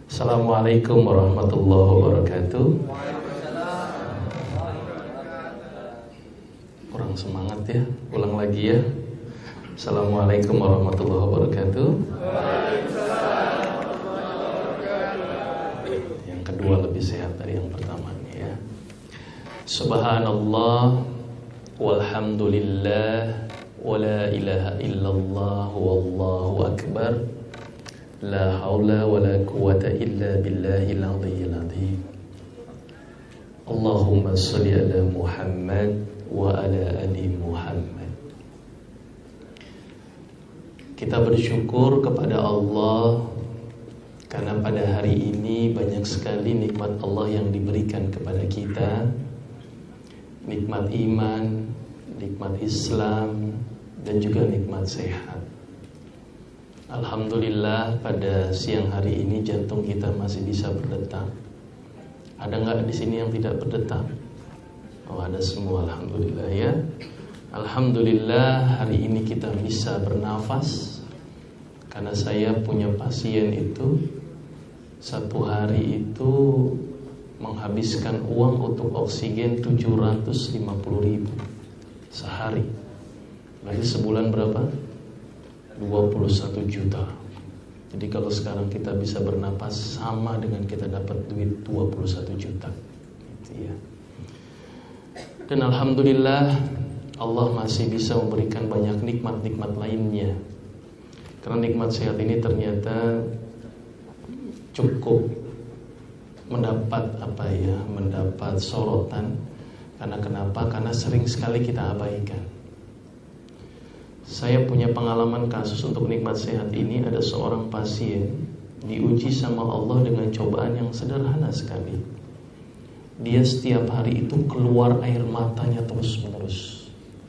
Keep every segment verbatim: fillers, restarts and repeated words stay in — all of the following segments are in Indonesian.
Assalamualaikum warahmatullahi wabarakatuh. Kurang semangat ya, ulang lagi ya. Assalamualaikum warahmatullahi wabarakatuh. Yang kedua lebih sehat dari yang pertama ya. Subhanallah walhamdulillah wala ilaha illallah wallahu akbar. La haula wa la quwata illa billahil aliyyil azim. Allahumma shalli ala Muhammad wa ala ali Muhammad. Kita bersyukur kepada Allah karena pada hari ini banyak sekali nikmat Allah yang diberikan kepada kita. Nikmat iman, nikmat Islam, dan juga nikmat sehat. Alhamdulillah pada siang hari ini jantung kita masih bisa berdetak. Ada nggak di sini yang tidak berdetak? Oh, ada semua, alhamdulillah ya. Alhamdulillah hari ini kita bisa bernafas. Karena saya punya pasien itu satu hari itu menghabiskan uang untuk oksigen tujuh ratus lima puluh ribu sehari. Berarti sebulan berapa? dua puluh satu juta. Jadi kalau sekarang kita bisa bernapas sama dengan kita dapat duit dua puluh satu juta gitu ya. Dan alhamdulillah Allah masih bisa memberikan banyak nikmat-nikmat lainnya. Karena nikmat sehat ini ternyata cukup mendapat apa ya, mendapat sorotan. Karena kenapa? Karena sering sekali kita abaikan. Saya punya pengalaman kasus untuk nikmat sehat ini. Ada seorang pasien diuji sama Allah dengan cobaan yang sederhana sekali. Dia setiap hari itu keluar air matanya terus menerus.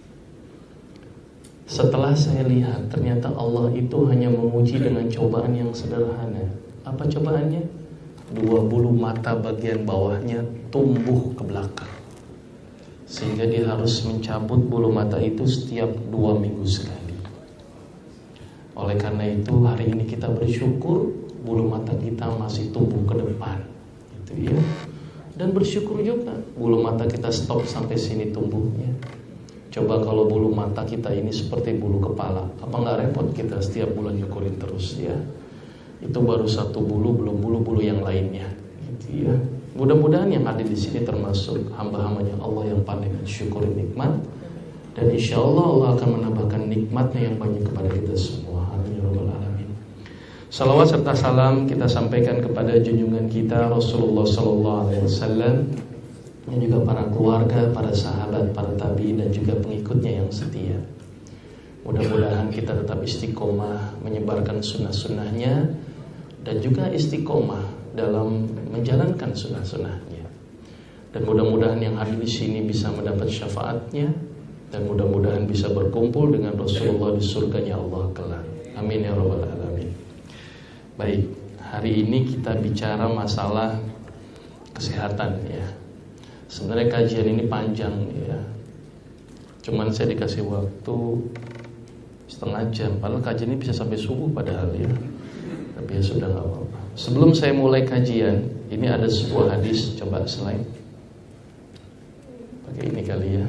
Setelah saya lihat, ternyata Allah itu hanya menguji dengan cobaan yang sederhana. Apa cobaannya? Dua bulu mata bagian bawahnya tumbuh ke belakang, sehingga dia harus mencabut bulu mata itu setiap dua minggu sekali. Oleh karena itu hari ini kita bersyukur bulu mata kita masih tumbuh ke depan, gitu ya. Dan bersyukur juga bulu mata kita stop sampai sini tumbuhnya. Coba kalau bulu mata kita ini seperti bulu kepala, apa nggak repot kita setiap bulan nyukurin terus ya? Itu baru satu bulu, belum bulu-bulu yang lainnya, gitu ya. Mudah-mudahan yang ada di sini termasuk hamba-hambanya Allah yang pandai mensyukuri nikmat, dan insya Allah Allah akan menambahkan nikmatnya yang banyak kepada kita semua. Amin ya rabbal alamin. Salawat serta salam kita sampaikan kepada junjungan kita Rasulullah Sallallahu Alaihi Wasallam, dan juga para keluarga, para sahabat, para tabi'in, dan juga pengikutnya yang setia. Mudah-mudahan kita tetap istiqomah menyebarkan sunnah-sunnahnya, dan juga istiqomah dalam menjalankan sunnah-sunnahnya. Dan mudah-mudahan yang hadir di sini bisa mendapat syafaatnya, dan mudah-mudahan bisa berkumpul dengan Rasulullah di surganya Allah kelak. Amin ya rabbal alamin. Baik, hari ini kita bicara masalah kesehatan ya. Sebenarnya kajian ini panjang ya. Cuman saya dikasih waktu setengah jam. Padahal kajian ini bisa sampai subuh padahal ya. Tapi ya sudah gak apa-apa. Sebelum saya mulai kajian, ini ada sebuah hadis. Coba slide. Pakai ini kali ya.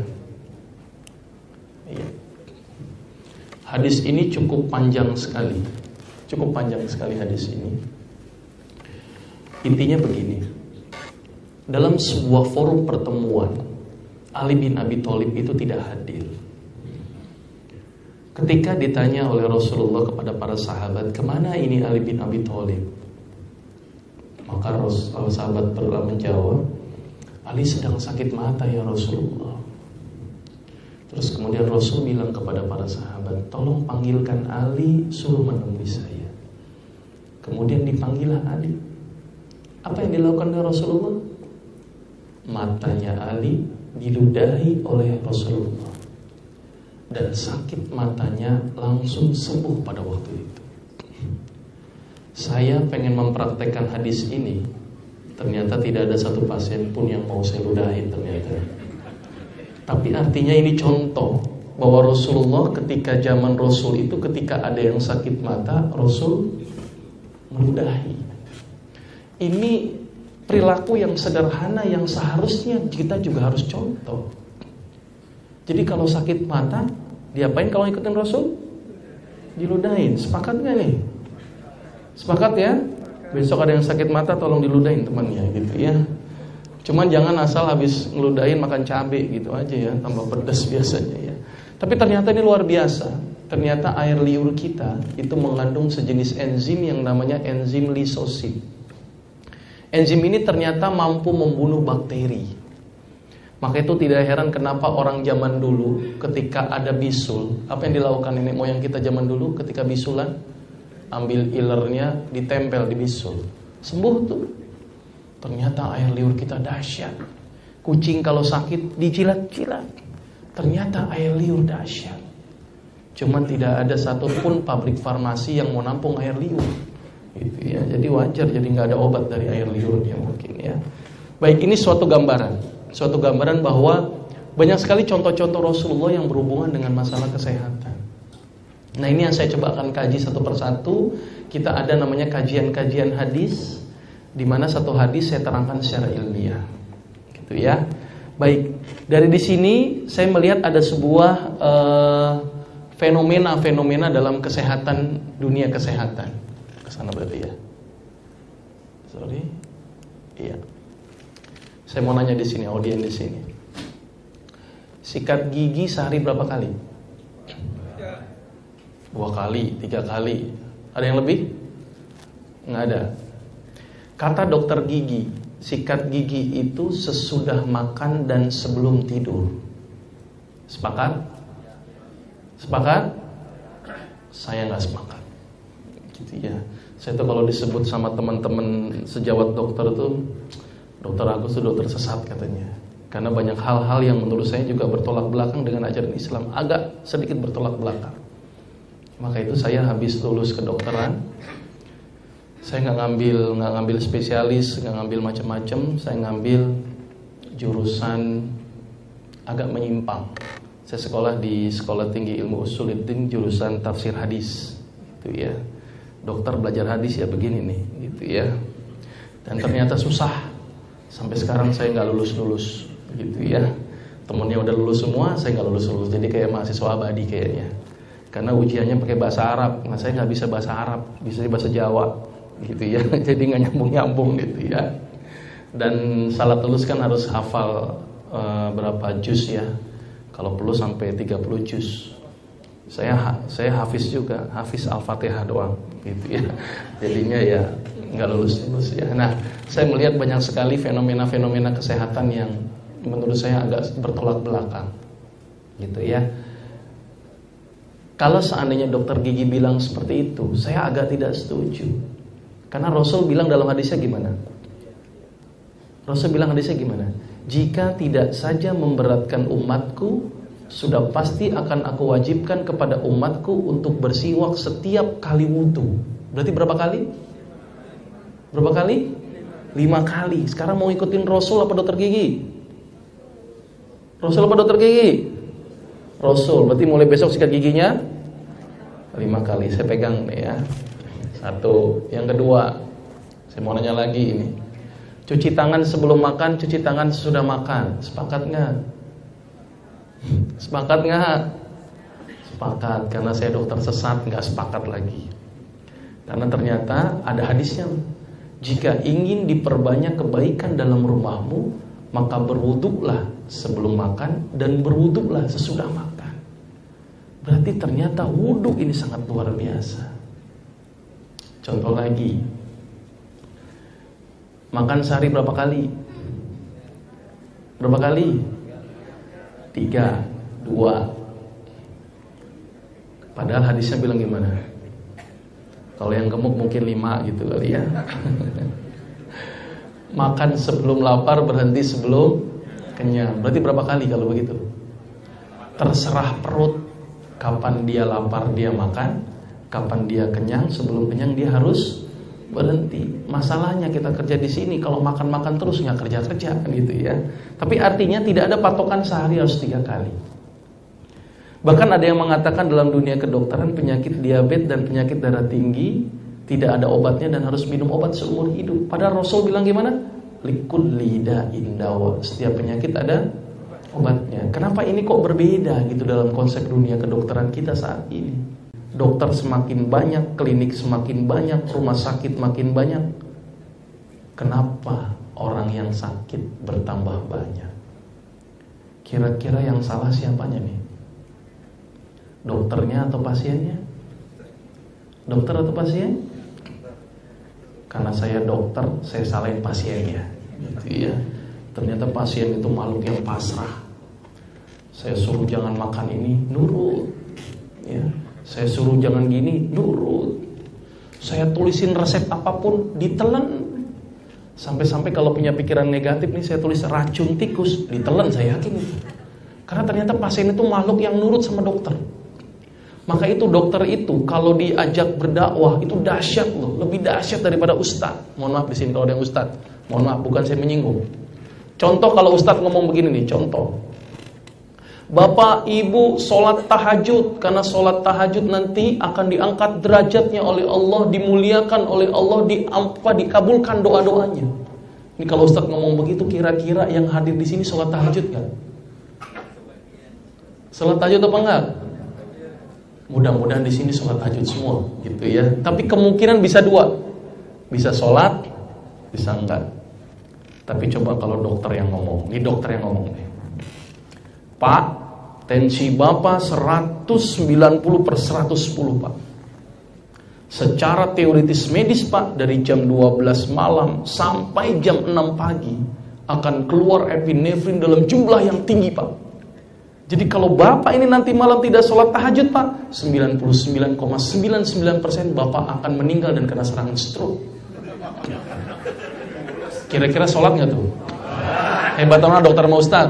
Iya. Hadis ini cukup panjang sekali. Cukup panjang sekali hadis ini. Intinya begini. Dalam sebuah forum pertemuan, Ali bin Abi Thalib itu tidak hadir. Ketika ditanya oleh Rasulullah kepada para sahabat, kemana ini Ali bin Abi Thalib? Maka Rasul, sahabat telah menjawab, Ali sedang sakit mata ya Rasulullah. Terus kemudian Rasul bilang kepada para sahabat, tolong panggilkan Ali, suruh menemui saya. Kemudian dipanggillah Ali. Apa yang dilakukan oleh Rasulullah? Matanya Ali diludahi oleh Rasulullah, dan sakit matanya langsung sembuh pada waktu itu. Saya pengen mempraktekkan hadis ini. Ternyata tidak ada satu pasien pun yang mau saya ludahin ternyata. Tapi artinya ini contoh bahwa Rasulullah ketika zaman Rasul itu, ketika ada yang sakit mata, Rasul meludahi. Ini perilaku yang sederhana yang seharusnya kita juga harus contoh. Jadi kalau sakit mata, diapain kalau ikutin Rasul? Diludahin. Sepakat gak nih? Sepakat ya? Besok ada yang sakit mata tolong diludahin temannya gitu ya. Cuman jangan asal habis ngeludahin makan cabai gitu aja ya, tambah pedas biasanya ya. Tapi ternyata ini luar biasa. Ternyata air liur kita itu mengandung sejenis enzim yang namanya enzim lisosit. Enzim ini ternyata mampu membunuh bakteri. Maka itu tidak heran kenapa orang zaman dulu ketika ada bisul, apa yang dilakukan nenek moyang kita zaman dulu ketika bisulan? Ambil ilernya, ditempel di bisul, sembuh tuh. Ternyata air liur kita dahsyat. Kucing kalau sakit dijilat-jilat, ternyata air liur dahsyat. Cuman tidak ada satupun pabrik farmasi yang mau nampung air liur gitu ya. Jadi wajar jadi nggak ada obat dari air liurnya mungkin ya. Baik, ini suatu gambaran. Suatu gambaran bahwa banyak sekali contoh-contoh Rasulullah yang berhubungan dengan masalah kesehatan. Nah ini yang saya coba akan kaji satu persatu. Kita ada namanya kajian-kajian hadis, di mana satu hadis saya terangkan secara ilmiah, gitu ya. Baik, dari di sini saya melihat ada sebuah uh, fenomena-fenomena dalam kesehatan, dunia kesehatan. Kesana berarti ya. Sorry, iya. Saya mau nanya di sini, audien di sini. Sikat gigi sehari berapa kali? Dua kali, tiga kali. Ada yang lebih? Nggak ada. Kata dokter gigi, sikat gigi itu sesudah makan dan sebelum tidur. Sepakat? Sepakat? Saya nggak sepakat. Gitu ya. Saya tuh kalau disebut sama teman-teman sejawat dokter tuh, dokter Agus itu dokter sesat katanya. Karena banyak hal-hal yang menurut saya juga bertolak belakang dengan ajaran Islam. Agak sedikit bertolak belakang. Maka itu saya habis lulus kedokteran, saya nggak ngambil nggak ngambil spesialis, nggak ngambil macam-macam. Saya ngambil jurusan agak menyimpang. Saya sekolah di Sekolah Tinggi Ilmu Usuluddin, jurusan tafsir hadis. Gitu ya. Dokter belajar hadis ya begini nih, gitu ya. Dan ternyata susah. Sampai sekarang saya nggak lulus-lulus, gitu ya. Temennya udah lulus semua, saya nggak lulus-lulus. Jadi kayak mahasiswa abadi kayaknya. Karena ujiannya pakai bahasa Arab. Nah saya nggak bisa bahasa Arab, bisa bahasa Jawa, gitu ya. Jadi nggak nyambung-nyambung, gitu ya. Dan salat lulus kan harus hafal uh, berapa juz ya. Kalau perlu sampai tiga puluh juz. Saya saya hafiz juga, hafiz Al-Fatihah doang, gitu ya. Jadinya ya nggak lulus-lulus ya. Nah, saya melihat banyak sekali fenomena-fenomena kesehatan yang menurut saya agak bertolak belakang, gitu ya. Kalau seandainya dokter gigi bilang seperti itu, saya agak tidak setuju. Karena Rasul bilang dalam hadisnya gimana? Rasul bilang hadisnya gimana? Jika tidak saja memberatkan umatku, sudah pasti akan aku wajibkan kepada umatku untuk bersiwak setiap kali wudu. Berarti berapa kali? Berapa kali? Lima kali. Sekarang mau ikutin Rasul apa dokter gigi? Rasul apa dokter gigi? Rasul. Berarti mulai besok sikat giginya lima kali. Saya pegang nih ya. Satu. Yang kedua, saya mau nanya lagi ini. Cuci tangan sebelum makan, cuci tangan sesudah makan. Sepakat nggak? Sepakat nggak? Sepakat. Karena saya dokter sesat, nggak sepakat lagi. Karena ternyata ada hadisnya. Jika ingin diperbanyak kebaikan dalam rumahmu, maka berwuduklah sebelum makan dan berwuduklah sesudah makan. Berarti ternyata wuduk ini sangat luar biasa. Contoh lagi, makan sehari berapa kali? Berapa kali? Tiga, dua. Padahal hadisnya bilang gimana? Kalau yang gemuk mungkin lima gitu kali ya. Makan sebelum lapar, berhenti sebelum kenyang. Berarti berapa kali kalau begitu? Terserah perut. Kapan dia lapar dia makan, kapan dia kenyang, sebelum kenyang dia harus berhenti. Masalahnya kita kerja di sini kalau makan-makan terus nggak kerja-kerja gitu ya. Tapi artinya tidak ada patokan sehari harus tiga kali. Bahkan ada yang mengatakan dalam dunia kedokteran penyakit diabetes dan penyakit darah tinggi tidak ada obatnya dan harus minum obat seumur hidup. Padahal Rasul bilang gimana? Likulli da'in dawa. Setiap penyakit ada obatnya. Kenapa ini kok berbeda gitu dalam konsep dunia kedokteran kita saat ini? Dokter semakin banyak, klinik semakin banyak, rumah sakit makin banyak. Kenapa orang yang sakit bertambah banyak? Kira-kira yang salah siapanya nih? Dokternya atau pasiennya? Dokter atau pasien? Karena saya dokter, saya salahin pasiennya, gitu ya. Ternyata pasien itu makhluk yang pasrah. Saya suruh jangan makan ini, nurut. Ya, saya suruh jangan gini, nurut. Saya tulisin resep apapun, ditelan. Sampai-sampai kalau punya pikiran negatif nih, saya tulis racun tikus, ditelan, saya yakin itu. Karena ternyata pasien itu makhluk yang nurut sama dokter. Maka itu dokter itu kalau diajak berdakwah itu dahsyat loh, lebih dahsyat daripada ustaz. Mohon maaf di sini kalau ada yang ustaz. Mohon maaf, bukan saya menyinggung. Contoh kalau ustaz ngomong begini nih, contoh. Bapak ibu sholat tahajud, karena sholat tahajud nanti akan diangkat derajatnya oleh Allah, dimuliakan oleh Allah, di, apa, dikabulkan doa-doanya. Ini kalau ustaz ngomong begitu, kira-kira yang hadir di sini sholat tahajud kan? Sholat tahajud apa enggak? Mudah-mudahan di sini sholat tahajud semua, gitu ya. Tapi kemungkinan bisa dua, bisa sholat, bisa enggak. Tapi coba kalau dokter yang ngomong, ini dokter yang ngomong nih. Pak, tensi Bapak seratus sembilan puluh per seratus sepuluh Pak. Secara teoritis medis Pak, dari jam dua belas malam sampai jam enam pagi akan keluar epinefrin dalam jumlah yang tinggi Pak. Jadi kalau Bapak ini nanti malam tidak sholat tahajud Pak, sembilan puluh sembilan koma sembilan sembilan persen Bapak akan meninggal dan kena serangan stroke. Kira-kira sholat gak tuh? Hebat orang dokter mau ustaz.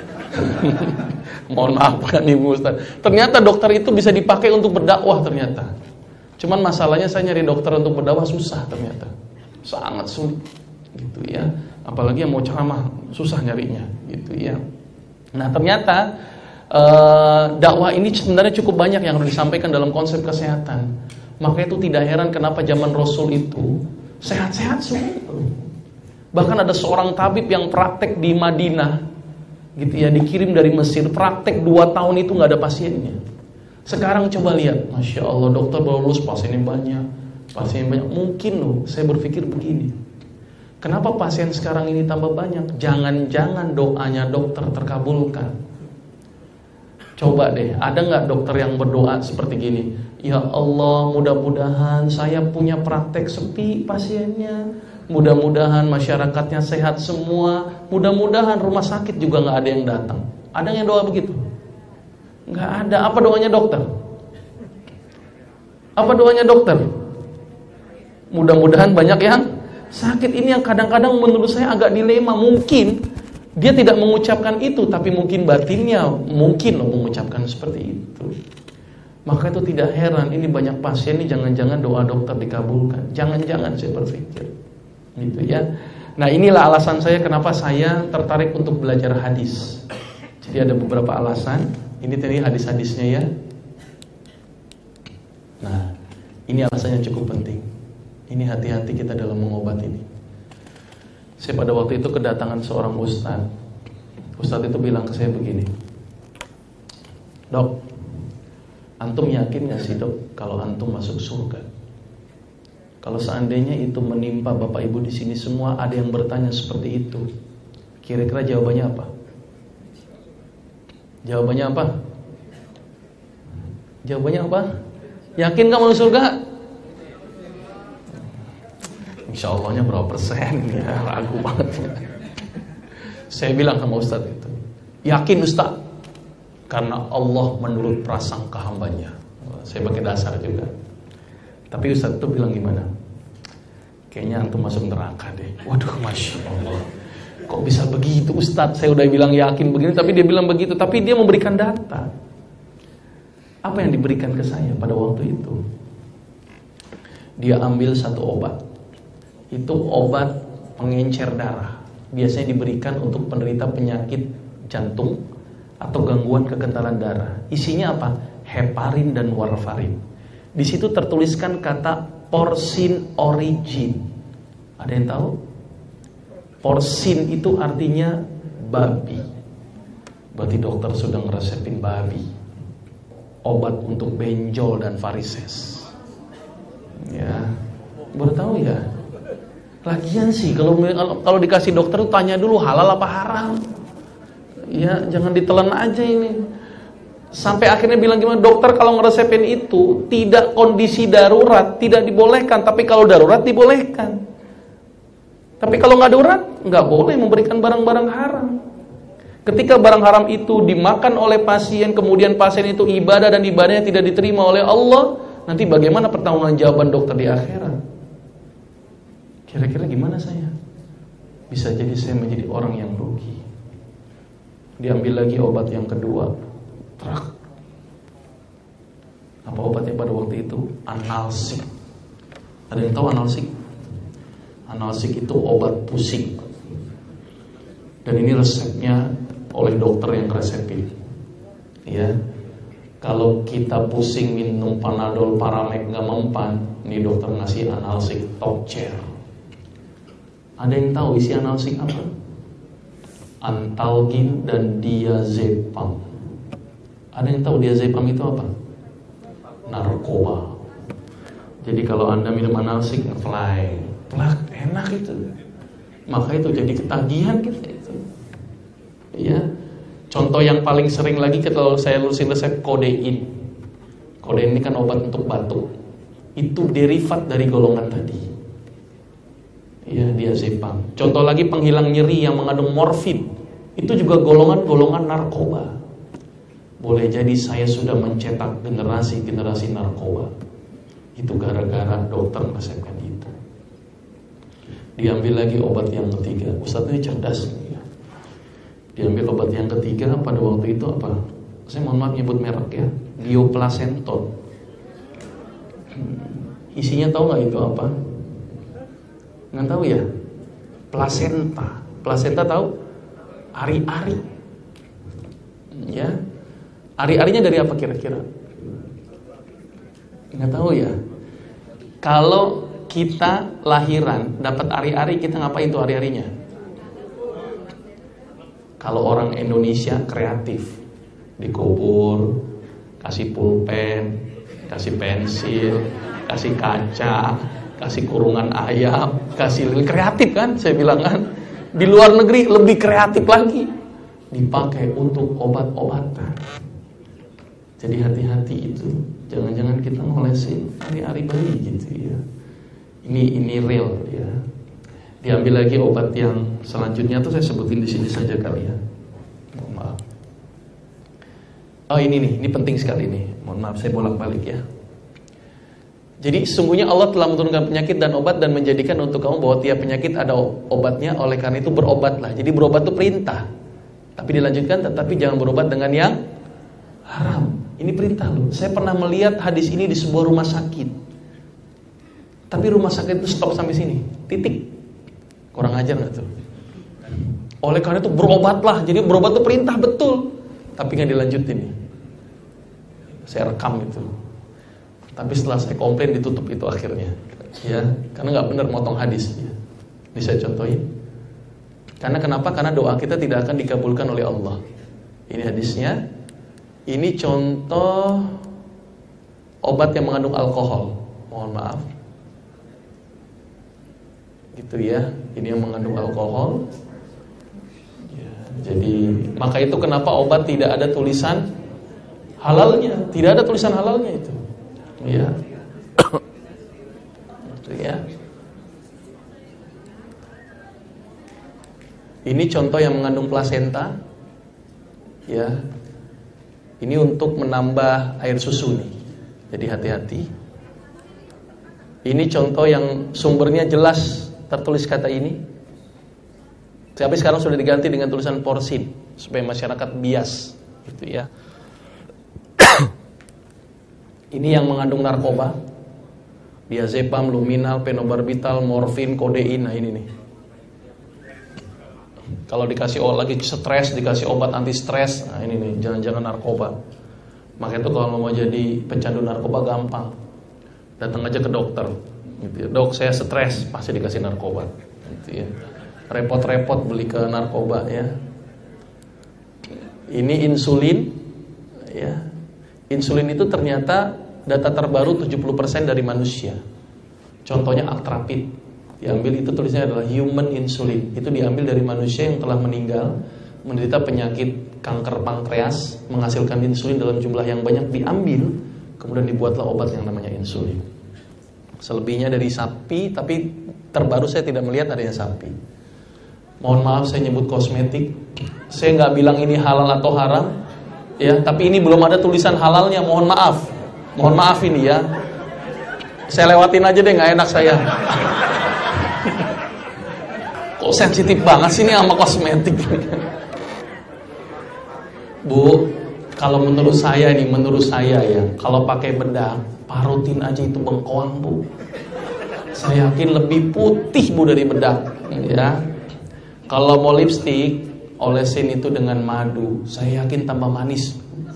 Mohon maaf kan ibu ustaz. Ternyata dokter itu bisa dipakai untuk berdakwah ternyata. Cuman masalahnya saya nyari dokter untuk berdakwah susah ternyata. Sangat sulit gitu ya. Apalagi yang mau ceramah susah nyarinya gitu ya. Nah ternyata Uh, dakwah ini sebenarnya cukup banyak yang harus disampaikan dalam konsep kesehatan. Maka itu tidak heran kenapa zaman Rasul itu sehat-sehat semua. Bahkan ada seorang tabib yang praktek di Madinah, gitu ya, dikirim dari Mesir, praktek dua tahun itu nggak ada pasiennya. Sekarang coba lihat, masya Allah, dokter baru lulus pasiennya banyak, pasiennya banyak. Mungkin loh, saya berpikir begini, kenapa pasien sekarang ini tambah banyak? Jangan-jangan doanya dokter terkabulkan. Coba deh, ada gak dokter yang berdoa seperti gini? Ya Allah, mudah-mudahan saya punya praktek sepi pasiennya, mudah-mudahan masyarakatnya sehat semua, mudah-mudahan rumah sakit juga gak ada yang datang. Ada yang doa begitu? Gak ada. Apa doanya dokter? Apa doanya dokter? Mudah-mudahan banyak yang sakit. Ini yang kadang-kadang menurut saya agak dilema. Mungkin dia tidak mengucapkan itu, tapi mungkin batinnya mungkin loh mengucapkan seperti itu. Maka itu tidak heran, ini banyak pasien ini jangan-jangan doa dokter dikabulkan. Jangan-jangan saya berpikir gitu ya. Nah inilah alasan saya kenapa saya tertarik untuk belajar hadis. Jadi ada beberapa alasan. Ini tadi hadis-hadisnya ya. Nah ini alasannya cukup penting. Ini hati-hati kita dalam mengobati ini. Saya pada waktu itu kedatangan seorang ustaz. Ustaz itu bilang ke saya begini, Dok, antum yakin gak sih dok kalau antum masuk surga? Kalau seandainya itu menimpa bapak ibu di sini semua, ada yang bertanya seperti itu, kira-kira jawabannya apa? Jawabannya apa? Jawabannya apa? Yakin gak masuk surga? Insya Allahnya berapa persen ya, ragu banget. Saya bilang sama ustaz itu, yakin ustaz, karena Allah menurut prasangka hambanya. Saya pakai dasar juga. Tapi ustaz itu bilang gimana? Kayaknya antum masuk neraka deh. Waduh, masya Allah. Kok bisa begitu ustaz? Saya udah bilang yakin begini, tapi dia bilang begitu. Tapi dia memberikan data. Apa yang diberikan ke saya pada waktu itu? Dia ambil satu obat. Itu obat pengencer darah. Biasanya diberikan untuk penderita penyakit jantung atau gangguan kekentalan darah. Isinya apa? Heparin dan warfarin. Di situ tertuliskan kata porsin origin. Ada yang tahu? Porsin itu artinya babi. Berarti dokter sudah ngeresepin babi, obat untuk benjol dan varises. Ya, baru tahu ya. Lagian sih kalau kalau dikasih dokter tanya dulu halal apa haram. Ya, jangan ditelan aja ini. Sampai akhirnya bilang gimana, dokter kalau ngeresepin itu tidak kondisi darurat, tidak dibolehkan. Tapi kalau darurat dibolehkan. Tapi kalau nggak darurat, nggak boleh memberikan barang-barang haram. Ketika barang haram itu dimakan oleh pasien, kemudian pasien itu ibadah dan ibadahnya tidak diterima oleh Allah, nanti bagaimana pertanggungjawaban dokter di akhirat? Kira-kira gimana saya? Bisa jadi saya menjadi orang yang rugi. Diambil lagi obat yang kedua. Trak. Apa obatnya pada waktu itu? Analsik. Ada yang tahu analsik? Analsik itu obat pusing. Dan ini resepnya oleh dokter yang resepin. Ya. Kalau kita pusing minum Panadol, Paramek nggak mempan, ini dokter ngasih analsik top chair. Ada yang tahu isi analsik apa? Antalgin dan diazepam. Ada yang tahu diazepam itu apa? Narkoba. Jadi kalau Anda minum analsik, ngefly, plak, enak itu. Maka itu jadi ketagihan kita itu. Ya. Contoh yang paling sering lagi kalau saya lurusin resep kodein. Kodein ini kan obat untuk batuk. Itu derivat dari golongan tadi. Ya, diazepam. Contoh lagi penghilang nyeri yang mengandung morfin. Itu juga golongan-golongan narkoba. Boleh jadi saya sudah mencetak generasi-generasi narkoba. Itu gara-gara dokter resepkan itu. Diambil lagi obat yang ketiga. Ustaz ini cerdas. Diambil obat yang ketiga pada waktu itu apa? Saya mohon maaf nyebut merek ya. Bioplacenton. Isinya tahu nggak itu apa? Nggak tahu ya? Placenta. Placenta tahu? Ari-ari. Ya. Ari-arinya dari apa kira-kira? Nggak tahu ya. Kalau kita lahiran dapat ari-ari, kita ngapain tuh ari-arinya? Kalau orang Indonesia kreatif, dikubur, kasih pulpen, kasih pensil, kasih kaca, kasih kurungan ayam, kasih lilin. Kreatif kan, saya bilang kan. Di luar negeri lebih kreatif lagi, dipakai untuk obat-obatan. Jadi hati-hati itu, jangan-jangan kita ngolesin hari-hari bayi gitu ya. Ini ini real ya. Diambil lagi obat yang selanjutnya tuh saya sebutin di sini saja kali ya. Mohon maaf. Oh ini nih, ini penting sekali nih. Mohon maaf saya bolak-balik ya. Jadi sesungguhnya Allah telah menurunkan penyakit dan obat dan menjadikan untuk kamu bahwa tiap penyakit ada obatnya. Oleh karena itu berobatlah. Jadi berobat itu perintah. Tapi dilanjutkan, tetapi jangan berobat dengan yang haram. Ini perintah loh. Saya pernah melihat hadis ini di sebuah rumah sakit. Tapi rumah sakit itu stop sampai sini. Titik. Kurang ajar gak tuh? Oleh karena itu berobatlah. Jadi berobat itu perintah betul. Tapi gak dilanjutin nih. Saya rekam itu. Tapi setelah saya komplain ditutup itu akhirnya. Ya, karena gak benar motong hadis. Ini saya contohin. Karena kenapa? Karena doa kita tidak akan dikabulkan oleh Allah. Ini hadisnya. Ini contoh obat yang mengandung alkohol. Mohon maaf. Gitu ya. Ini yang mengandung alkohol. Ya, jadi maka itu kenapa obat tidak ada tulisan halalnya. Tidak ada tulisan halalnya itu. Ya. Gitu ya. Ini contoh yang mengandung plasenta. Ya. Ini untuk menambah air susu nih. Jadi hati-hati. Ini contoh yang sumbernya jelas tertulis kata ini. Tapi sekarang sudah diganti dengan tulisan porsin supaya masyarakat bias gitu ya. Ini yang mengandung narkoba. Diazepam, luminal, penobarbital, morfin, kodein. Nah ini nih. Kalau dikasih obat lagi stres, dikasih obat anti stres, nah ini nih, jangan-jangan narkoba. Makanya itu kalau mau jadi pecandu narkoba gampang, datang aja ke dokter. gitu ya. Dok, saya stres, pasti dikasih narkoba, gitu ya. Repot-repot beli ke narkoba ya. Ini insulin ya. Insulin itu ternyata data terbaru tujuh puluh persen dari manusia. Contohnya Actrapid, diambil itu tulisnya adalah human insulin. Itu diambil dari manusia yang telah meninggal, menderita penyakit kanker pankreas, menghasilkan insulin dalam jumlah yang banyak, diambil, kemudian dibuatlah obat yang namanya insulin. Selebihnya dari sapi, tapi terbaru saya tidak melihat adanya sapi. Mohon maaf saya nyebut kosmetik. Saya nggak bilang ini halal atau haram, ya. Tapi ini belum ada tulisan halalnya. Mohon maaf, mohon maaf ini ya. Saya lewatin aja deh, nggak enak saya. Kok sensitif banget sih ini sama kosmetik? Bu, kalau menurut saya nih, menurut saya ya, kalau pakai bedak, parutin aja itu bengkoang, Bu. Saya yakin lebih putih, Bu, dari bedak, ya. Kalau mau lipstik, olesin itu dengan madu, saya yakin tambah manis.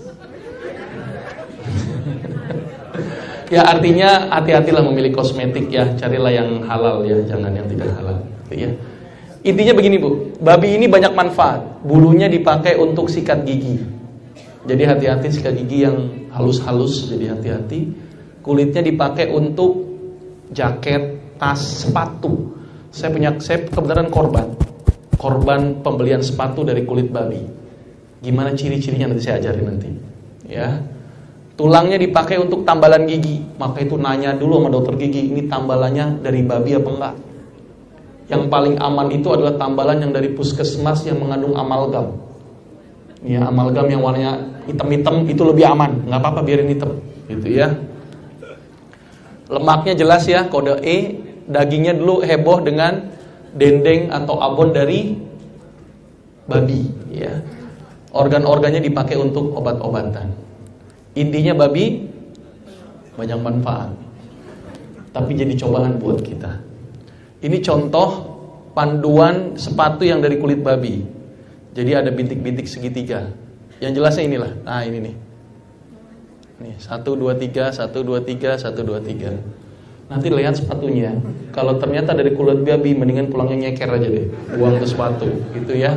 Ya, artinya hati-hatilah memilih kosmetik ya, carilah yang halal ya, jangan yang tidak halal, ya. Intinya begini, Bu, babi ini banyak manfaat. Bulunya dipakai untuk sikat gigi. Jadi hati-hati sikat gigi yang halus-halus, jadi hati-hati. Kulitnya dipakai untuk jaket, tas, sepatu. Saya punya, saya kebetulan korban. Korban pembelian sepatu dari kulit babi. Gimana ciri-cirinya nanti saya ajarin nanti. Ya. Tulangnya dipakai untuk tambalan gigi. Maka itu nanya dulu sama dokter gigi, ini tambalannya dari babi apa enggak? Yang paling aman itu adalah tambalan yang dari puskesmas yang mengandung amalgam. Ya, amalgam yang warnanya hitam-hitam itu lebih aman. Nggak apa-apa, biarin hitam, gitu ya. Lemaknya jelas ya, kode E. Dagingnya dulu heboh dengan dendeng atau abon dari babi. Ya. Organ-organnya dipakai untuk obat-obatan. Intinya babi banyak manfaat, tapi jadi cobaan buat kita. Ini contoh panduan sepatu yang dari kulit babi. Jadi ada bintik-bintik segitiga. Yang jelasnya inilah. Nah ini nih. Nih satu dua tiga satu dua tiga satu dua tiga. Nanti lihat sepatunya. Kalau ternyata dari kulit babi, mendingan pulangnya nyeker aja deh. Buang ke sepatu, gitu ya.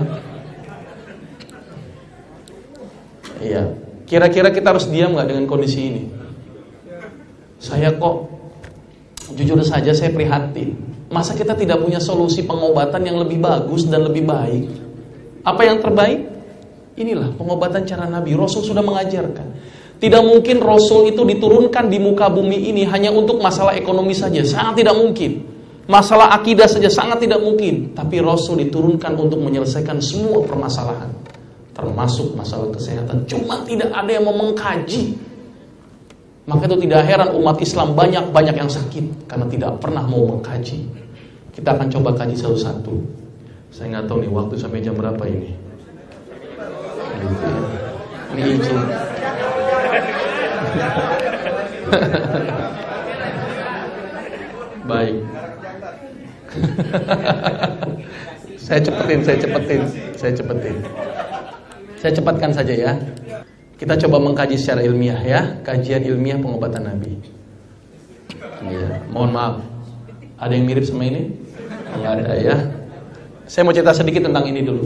Iya. Kira-kira kita harus diam nggak dengan kondisi ini? Saya kok jujur saja saya prihatin. Masa kita tidak punya solusi pengobatan yang lebih bagus dan lebih baik? Apa yang terbaik? Inilah pengobatan cara Nabi. Rasul sudah mengajarkan. Tidak mungkin Rasul itu diturunkan di muka bumi ini hanya untuk masalah ekonomi saja. Sangat tidak mungkin. Masalah akidah saja sangat tidak mungkin. Tapi Rasul diturunkan untuk menyelesaikan semua permasalahan, termasuk masalah kesehatan. Cuma tidak ada yang mau mengkaji. Maka itu tidak heran umat Islam banyak-banyak yang sakit karena tidak pernah mau mengkaji. Kita akan coba kaji satu-satu. Saya nggak tahu nih waktu sampai jam berapa ini. Gitu ya. Ini izin. Baik. Saya cepetin, saya cepetin, saya cepetin. Saya cepatkan saja ya. Kita coba mengkaji secara ilmiah ya, kajian ilmiah pengobatan Nabi. Ya, mohon maaf. Ada yang mirip sama ini? Enggak ada ya. Saya mau cerita sedikit tentang ini dulu.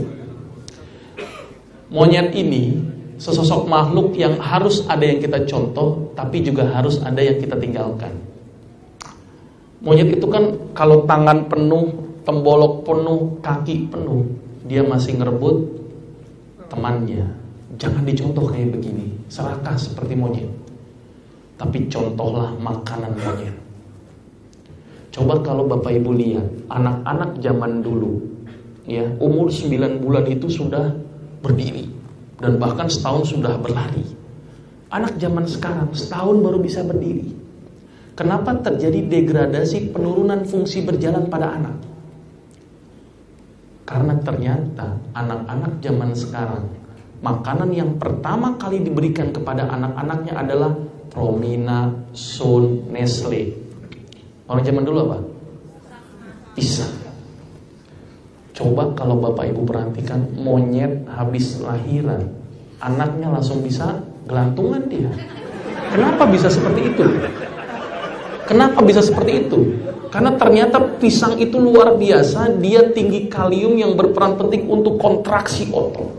Monyet ini sesosok makhluk yang harus ada yang kita contoh, tapi juga harus ada yang kita tinggalkan. Monyet itu kan kalau tangan penuh, tembolok penuh, kaki penuh, dia masih ngerebut temannya. Jangan dicontoh kayak begini, serakah seperti monyet. Tapi contohlah makanan monyet. Coba kalau Bapak Ibu lihat anak-anak zaman dulu, ya, umur sembilan bulan itu sudah berdiri dan bahkan setahun sudah berlari. Anak zaman sekarang setahun baru bisa berdiri. Kenapa terjadi degradasi penurunan fungsi berjalan pada anak? Karena ternyata anak-anak zaman sekarang makanan yang pertama kali diberikan kepada anak-anaknya adalah Promina, Sun, Nestle. Orang zaman dulu apa? Pisang. Coba kalau Bapak Ibu perhatikan, monyet habis lahiran, anaknya langsung bisa gelantungan dia. Kenapa bisa seperti itu? Kenapa bisa seperti itu? Karena ternyata pisang itu luar biasa, dia tinggi kalium yang berperan penting untuk kontraksi otot.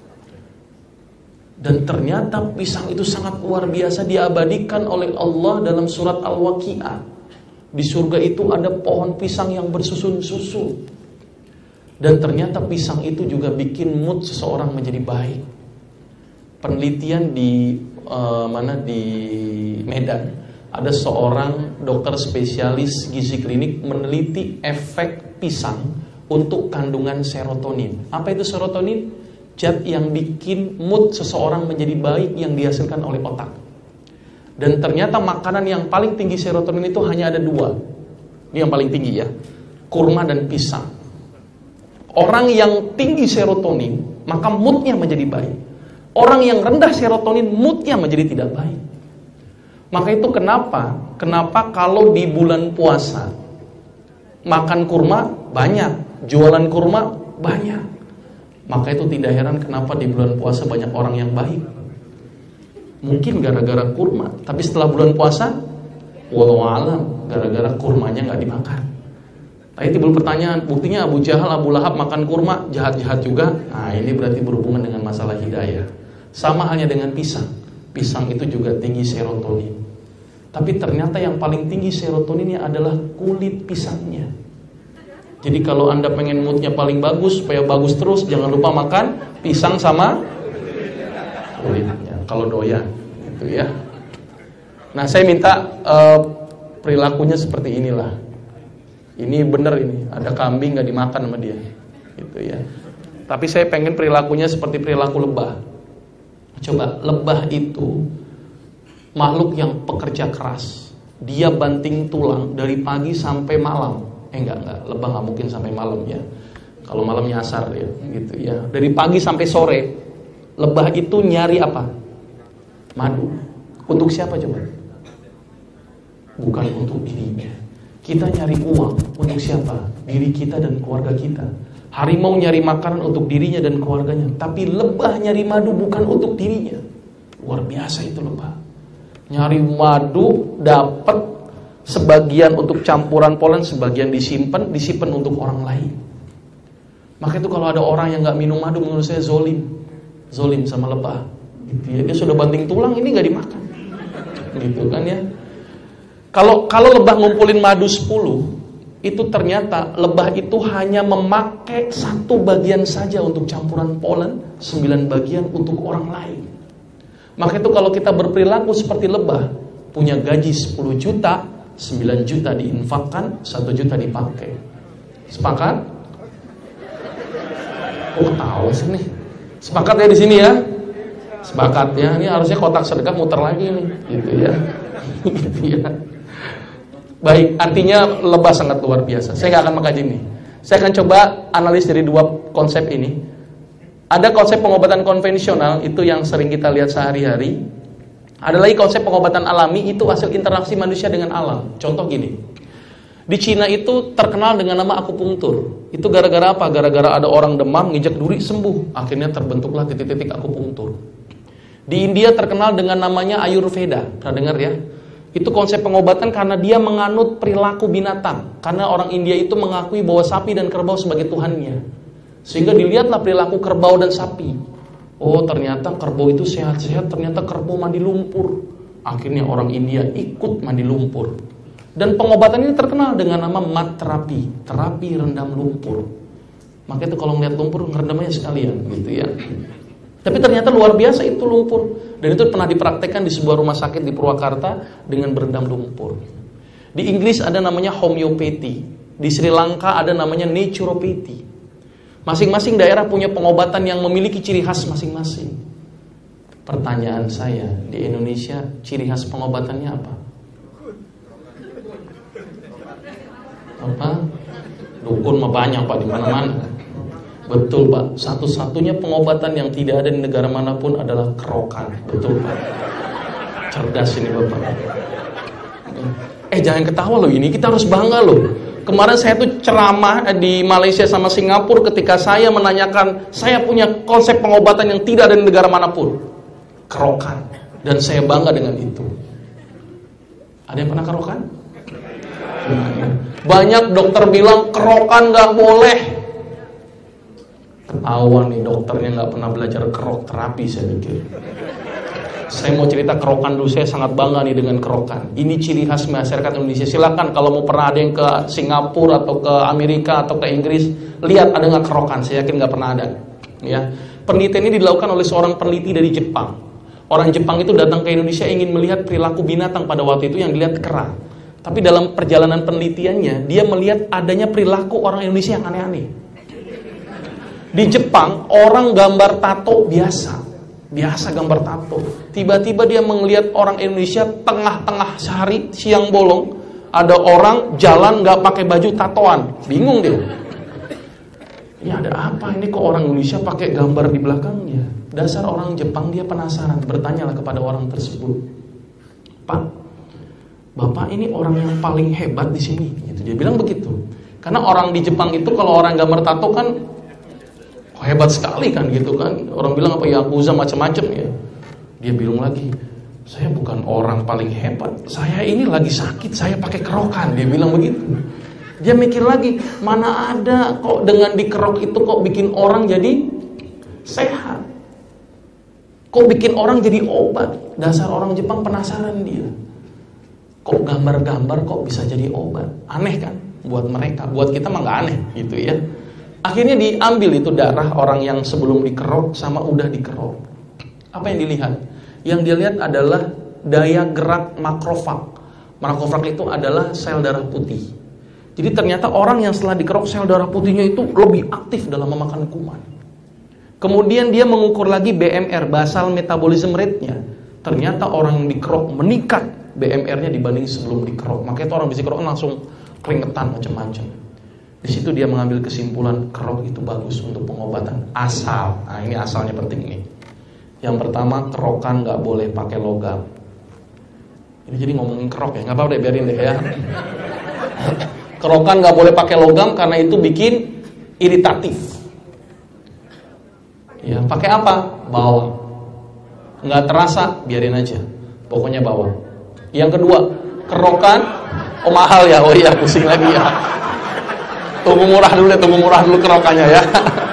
Dan ternyata pisang itu sangat luar biasa, diabadikan oleh Allah dalam surat Al-Waqi'ah. Di surga itu ada pohon pisang yang bersusun-susun. Dan ternyata pisang itu juga bikin mood seseorang menjadi baik. Penelitian di uh, mana di Medan, ada seorang dokter spesialis gizi klinik meneliti efek pisang untuk kandungan serotonin. Apa itu serotonin? Zat yang bikin mood seseorang menjadi baik yang dihasilkan oleh otak. Dan ternyata makanan yang paling tinggi serotonin itu hanya ada dua. Ini yang paling tinggi ya, kurma dan pisang. Orang yang tinggi serotonin, maka moodnya menjadi baik. Orang yang rendah serotonin, moodnya menjadi tidak baik. Maka itu kenapa? Kenapa kalau di bulan puasa makan kurma banyak, jualan kurma banyak. Maka itu tidak heran kenapa di bulan puasa banyak orang yang baik. Mungkin gara-gara kurma, tapi setelah bulan puasa, wallahu alam, gara-gara kurmanya nggak dimakan. Nah, itu timbul pertanyaan, buktinya Abu Jahal, Abu Lahab makan kurma, jahat-jahat juga. Nah, ini berarti berhubungan dengan masalah hidayah. Sama halnya dengan pisang. Pisang itu juga tinggi serotonin. Tapi ternyata yang paling tinggi serotoninnya adalah kulit pisangnya. Jadi kalau Anda pengen moodnya paling bagus, supaya bagus terus, jangan lupa makan pisang sama kulitnya. Kalau doyan, gitu ya. Nah, saya minta uh, perilakunya seperti inilah. Ini benar ini, ada kambing nggak dimakan sama dia, gitu ya. Tapi saya pengen perilakunya seperti perilaku lebah. Coba, lebah itu makhluk yang pekerja keras. Dia banting tulang dari pagi sampai malam. Eh enggak, enggak, lebah nggak mungkin sampai malam ya. Kalau malam nyasar ya, gitu ya. Dari pagi sampai sore, lebah itu nyari apa? Madu. Untuk siapa coba? Bukan untuk dirinya. Kita nyari uang untuk siapa? Diri kita dan keluarga kita. Harimau nyari makanan untuk dirinya dan keluarganya. Tapi lebah nyari madu bukan untuk dirinya. Luar biasa itu lebah. Nyari madu, dapat sebagian untuk campuran polen, sebagian disimpan, disimpan untuk orang lain. Maka itu kalau ada orang yang nggak minum madu, menurut saya zolim, zolim sama lebah. Gitu ya. Dia sudah banting tulang, ini nggak dimakan, gitu kan ya. Kalau kalau lebah ngumpulin madu sepuluh, itu ternyata lebah itu hanya memakai satu bagian saja untuk campuran polen, sembilan bagian untuk orang lain. Maka itu kalau kita berperilaku seperti lebah, punya gaji sepuluh juta, sembilan juta diinfakkan, satu juta dipakai. Sepakat? Oh, tahu sih nih. Sepakat ya di sini ya? Sepakat ya. Ini harusnya kotak sedekah muter lagi nih, gitu ya. Gitu ya. Baik, artinya lebah sangat luar biasa. Saya nggak akan mengkaji ini. Saya akan coba analis dari dua konsep ini. Ada konsep pengobatan konvensional, itu yang sering kita lihat sehari-hari. Ada lagi konsep pengobatan alami, itu hasil interaksi manusia dengan alam. Contoh gini, di Cina itu terkenal dengan nama akupunktur. Itu gara-gara apa? Gara-gara ada orang demam, nginjek duri, sembuh. Akhirnya terbentuklah titik-titik akupunktur. Di India terkenal dengan namanya Ayurveda. Pernah dengar ya? Itu konsep pengobatan karena dia menganut perilaku binatang. Karena orang India itu mengakui bahwa sapi dan kerbau sebagai Tuhannya. Sehingga dilihatlah perilaku kerbau dan sapi. Oh, ternyata kerbau itu sehat-sehat, ternyata kerbau mandi lumpur. Akhirnya orang India ikut mandi lumpur. Dan pengobatan ini terkenal dengan nama mat terapi, terapi rendam lumpur. Maka itu kalau melihat lumpur, ngerendamnya sekalian, gitu ya. Tapi ternyata luar biasa itu lumpur. Dan itu pernah dipraktekkan di sebuah rumah sakit di Purwakarta dengan berendam lumpur. Di Inggris ada namanya homeopathy. Di Sri Lanka ada namanya naturopathy. Masing-masing daerah punya pengobatan yang memiliki ciri khas masing-masing. Pertanyaan saya, di Indonesia ciri khas pengobatannya apa? Apa? Dukun mah banyak Pak, di mana-mana. Betul Pak, satu-satunya pengobatan yang tidak ada di negara manapun adalah kerokan. Betul Pak. Cerdas ini Bapak. Eh jangan ketawa loh, ini kita harus bangga loh. Kemarin saya tuh ceramah di Malaysia sama Singapura ketika saya menanyakan, saya punya konsep pengobatan yang tidak ada di negara manapun. Kerokan. Dan saya bangga dengan itu. Ada yang pernah kerokan? Banyak dokter bilang kerokan nggak boleh. Ketahuan nih dokternya nggak pernah belajar kerok terapi, saya pikir. Saya mau cerita kerokan dulu, saya sangat bangga nih dengan kerokan. Ini ciri khas masyarakat Indonesia. Silakan kalau mau pernah ada yang ke Singapura atau ke Amerika atau ke Inggris, lihat ada nggak kerokan. Saya yakin nggak pernah ada. Ya, penelitian ini dilakukan oleh seorang peneliti dari Jepang. Orang Jepang itu datang ke Indonesia ingin melihat perilaku binatang pada waktu itu yang dilihat kera. Tapi dalam perjalanan penelitiannya, dia melihat adanya perilaku orang Indonesia yang aneh-aneh. Di Jepang, orang gambar tato biasa. Biasa gambar tato. Tiba-tiba dia melihat orang Indonesia tengah-tengah sehari, siang bolong, ada orang jalan gak pakai baju tatoan. Bingung dia. Ini ada apa ini, kok orang Indonesia pakai gambar di belakangnya? Dasar orang Jepang, dia penasaran. Bertanyalah kepada orang tersebut, Pak, Bapak ini orang yang paling hebat di sini. Gitu. Dia bilang begitu. Karena orang di Jepang itu kalau orang gambar tato kan hebat sekali kan gitu kan. Orang bilang apa, yakuza macam-macam ya. Dia bilang lagi, saya bukan orang paling hebat. Saya ini lagi sakit, saya pakai kerokan. Dia bilang begitu. Dia mikir lagi, mana ada kok dengan dikerok itu kok bikin orang jadi sehat. Kok bikin orang jadi obat. Dasar orang Jepang penasaran dia. Kok gambar-gambar kok bisa jadi obat. Aneh kan buat mereka. Buat kita mah gak aneh gitu ya. Akhirnya diambil itu darah orang yang sebelum dikerok sama udah dikerok. Apa yang dilihat? Yang dilihat adalah daya gerak makrofag. Makrofag itu adalah sel darah putih. Jadi ternyata orang yang setelah dikerok sel darah putihnya itu lebih aktif dalam memakan kuman. Kemudian dia mengukur lagi B M R, basal metabolism rate-nya. Ternyata orang yang dikerok meningkat B M R-nya dibanding sebelum dikerok. Makanya itu orang bisa kerok langsung keringetan macam-macam. Di situ dia mengambil kesimpulan kerok itu bagus untuk pengobatan. Asal, nah ini asalnya penting nih. Yang pertama, kerokan nggak boleh pakai logam. Ini jadi ngomongin kerok ya, nggak apa-apa deh, biarin deh ya. Kerokan nggak boleh pakai logam karena itu bikin iritatif. Ya, pakai apa? Bawang. Nggak terasa, biarin aja. Pokoknya bawang. Yang kedua, kerokan, oh mahal ya, oh iya pusing lagi ya. Tunggu murah dulu ya, tunggu murah dulu kerokannya ya.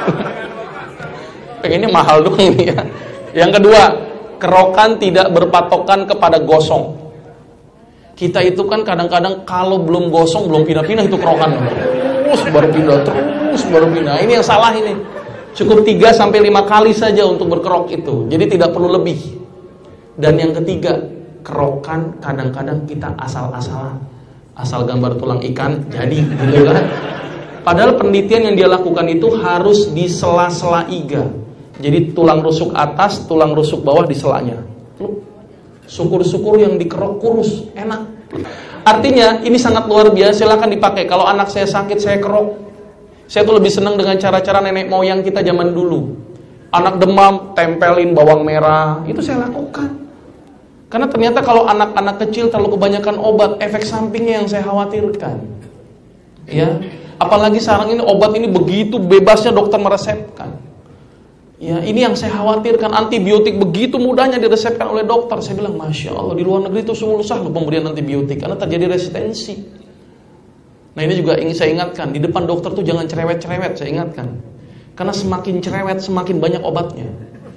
Pengennya mahal dong ini ya. Yang kedua, kerokan tidak berpatokan kepada gosong. Kita itu kan kadang-kadang kalau belum gosong, belum pindah-pindah itu kerokan. Terus baru pindah, terus baru pindah. Ini yang salah ini. Cukup tiga sampai lima kali saja untuk berkerok itu. Jadi tidak perlu lebih. Dan yang ketiga, kerokan kadang-kadang kita asal-asalan. Asal gambar tulang ikan, jadi gitu kan. Padahal penelitian yang dia lakukan itu harus di sela-sela iga. Jadi tulang rusuk atas, tulang rusuk bawah di selanya. Syukur-syukur yang dikerok kurus, enak. Artinya ini sangat luar biasa, silakan dipakai. Kalau anak saya sakit, saya kerok. Saya tuh lebih senang dengan cara-cara nenek moyang kita zaman dulu. Anak demam, tempelin bawang merah, itu saya lakukan. Karena ternyata kalau anak-anak kecil terlalu kebanyakan obat, efek sampingnya yang saya khawatirkan. Ya. Apalagi sekarang ini obat ini begitu bebasnya dokter meresepkan. Ya, ini yang saya khawatirkan. Antibiotik begitu mudahnya diresepkan oleh dokter. Saya bilang, Masya Allah, di luar negeri itu susah loh pemberian antibiotik karena terjadi resistensi. Nah ini juga ingin saya ingatkan, di depan dokter tuh jangan cerewet-cerewet, saya ingatkan. Karena semakin cerewet semakin banyak obatnya.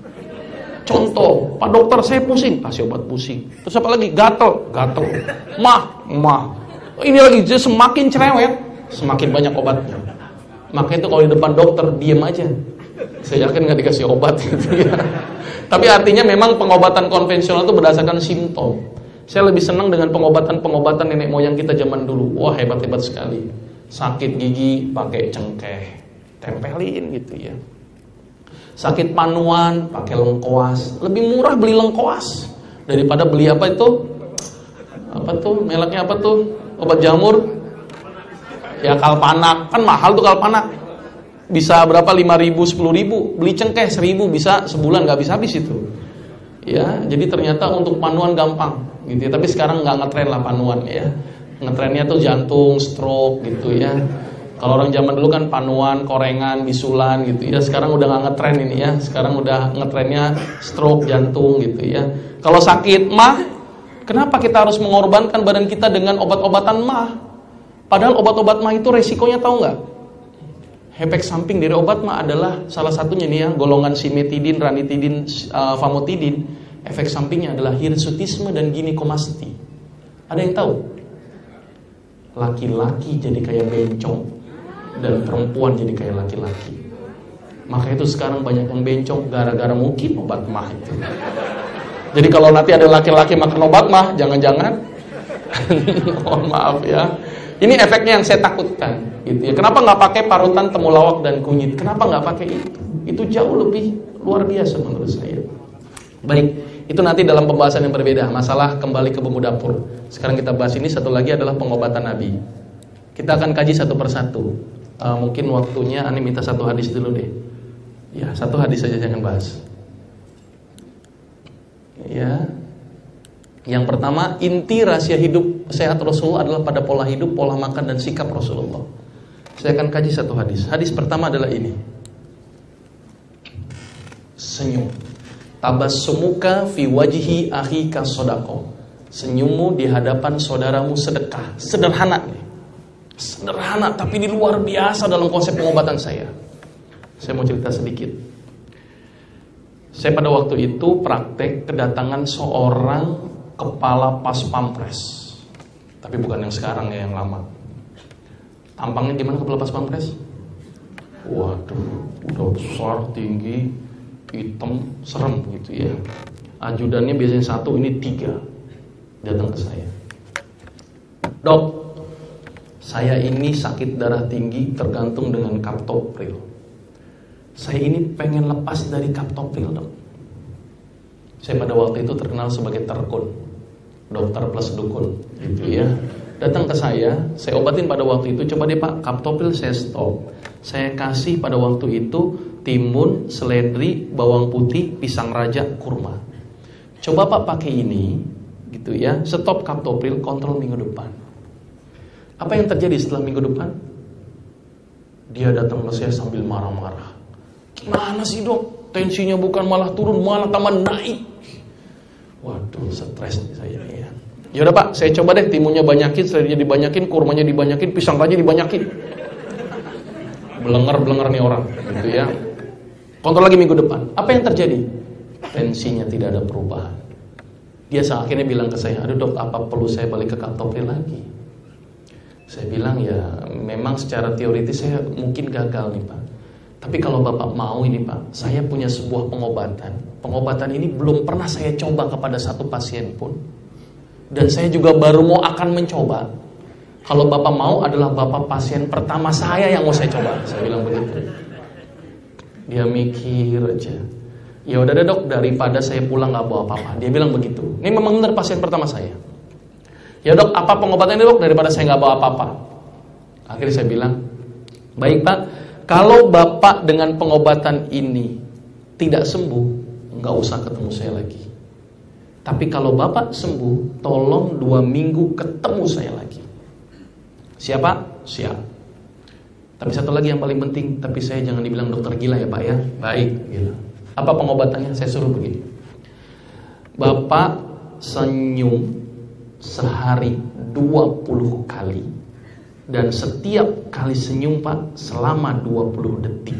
Contoh, Pak dokter saya pusing, kasih obat pusing. Terus apa lagi? Gatel, gatel. Mah, mah. Ini lagi, jadi semakin cerewet semakin banyak obatnya. Makanya itu kalau di depan dokter diam aja. Saya yakin nggak dikasih obat gitu ya. Tapi artinya memang pengobatan konvensional itu berdasarkan simptom. Saya lebih senang dengan pengobatan-pengobatan nenek moyang kita zaman dulu. Wah hebat-hebat sekali. Sakit gigi pakai cengkeh, tempelin gitu ya. Sakit panuan pakai lengkoas. Lebih murah beli lengkoas daripada beli apa itu? Apa tuh? Mereknya apa tuh? Obat jamur? Ya Kalpanak, kan mahal tuh Kalpanak. Bisa berapa? lima ribu, sepuluh ribu. Beli cengkeh seribu bisa sebulan gak habis-habis itu. Ya, jadi ternyata untuk panuan gampang gitu ya. Tapi sekarang gak ngetren lah panuan ya. Ngetrennya tuh jantung, stroke gitu ya. Kalau orang zaman dulu kan panuan, korengan, bisulan gitu ya. Sekarang udah gak ngetren ini ya. Sekarang udah ngetrennya stroke, jantung gitu ya. Kalau sakit mah, kenapa kita harus mengorbankan badan kita dengan obat-obatan mah? Padahal obat-obat mah itu resikonya tahu nggak? Efek samping dari obat mah adalah salah satunya nih ya, golongan simetidin, ranitidin, uh, famotidin. Efek sampingnya adalah hirsutisme dan ginekomasti. Ada yang tahu? Laki-laki jadi kayak bencong dan perempuan jadi kayak laki-laki. Maka itu sekarang banyak yang bencong gara-gara mungkin obat mah itu. Jadi kalau nanti ada laki-laki makan obat mah, jangan-jangan mohon maaf ya. Ini efeknya yang saya takutkan, gitu ya. Kenapa nggak pakai parutan temulawak dan kunyit? Kenapa nggak pakai itu? Itu jauh lebih luar biasa menurut saya. Baik, itu nanti dalam pembahasan yang berbeda. Masalah kembali ke bumbu dapur. Sekarang kita bahas ini, satu lagi adalah pengobatan Nabi. Kita akan kaji satu persatu. Uh, mungkin waktunya Ani minta satu hadis dulu deh. Ya, satu hadis saja jangan bahas. Ya. Yang pertama, inti rahasia hidup sehat Rasulullah adalah pada pola hidup, pola makan dan sikap Rasulullah. Saya akan kaji satu hadis. Hadis pertama adalah ini. Senyum. Tabassumuka fi wajhi akhika shadaqah. Senyummu di hadapan saudaramu sedekah. Sederhana nih. Sederhana tapi ini luar biasa dalam konsep pengobatan saya. Saya mau cerita sedikit. Saya pada waktu itu praktek kedatangan seorang kepala pas pampres. Tapi bukan yang sekarang ya, yang lama. Tampangnya gimana kepala pas pampres? Waduh, udah besar, tinggi, hitam, serem gitu ya. Ajudannya biasanya satu, ini tiga. Datang ke saya. Dok, saya ini sakit darah tinggi tergantung dengan kaptopril. Saya ini pengen lepas dari kaptopril, dok. Saya pada waktu itu terkenal sebagai terkun, dokter plus dukun, gitu ya. Datang ke saya, saya obatin pada waktu itu. Coba deh Pak, kaptopril saya stop. Saya kasih pada waktu itu timun, seledri, bawang putih, pisang raja, kurma. Coba Pak pakai ini, gitu ya. Stop kaptopril, kontrol minggu depan. Apa yang terjadi setelah minggu depan? Dia datang ke saya sambil marah-marah. Gimana sih dok? Tensinya bukan malah turun, malah tambah naik. Waduh, stres nih saya ya. Yaudah Pak, saya coba deh timunnya banyakin, seledrinya dibanyakin, kurmanya dibanyakin, pisang raja dibanyakin. Belenger-belenger nih orang, gitu ya. Kontrol lagi minggu depan. Apa yang terjadi? Tensinya tidak ada perubahan. Dia akhirnya bilang ke saya, aduh dok, apa perlu saya balik ke kaptopril lagi? Saya bilang ya, memang secara teoritis saya mungkin gagal nih Pak. Tapi kalau Bapak mau ini Pak, saya punya sebuah pengobatan. Pengobatan ini belum pernah saya coba kepada satu pasien pun. Dan saya juga baru mau akan mencoba. Kalau Bapak mau adalah Bapak pasien pertama saya yang mau saya coba. Saya bilang begitu. Dia mikir aja. Ya udah deh dok, daripada saya pulang gak bawa apa-apa. Dia bilang begitu. Ini memang benar pasien pertama saya. Ya dok, apa pengobatannya dok, daripada saya gak bawa apa-apa. Akhirnya saya bilang, baik Pak, kalau Bapak dengan pengobatan ini tidak sembuh, nggak usah ketemu saya lagi. Tapi kalau Bapak sembuh, tolong dua minggu ketemu saya lagi. Siapa? Siap. Tapi satu lagi yang paling penting, tapi saya jangan dibilang dokter gila ya Pak ya. Baik, gila. Apa pengobatannya? Saya suruh begini. Bapak senyum sehari dua puluh kali. Dan setiap kali senyum Pak selama dua puluh detik.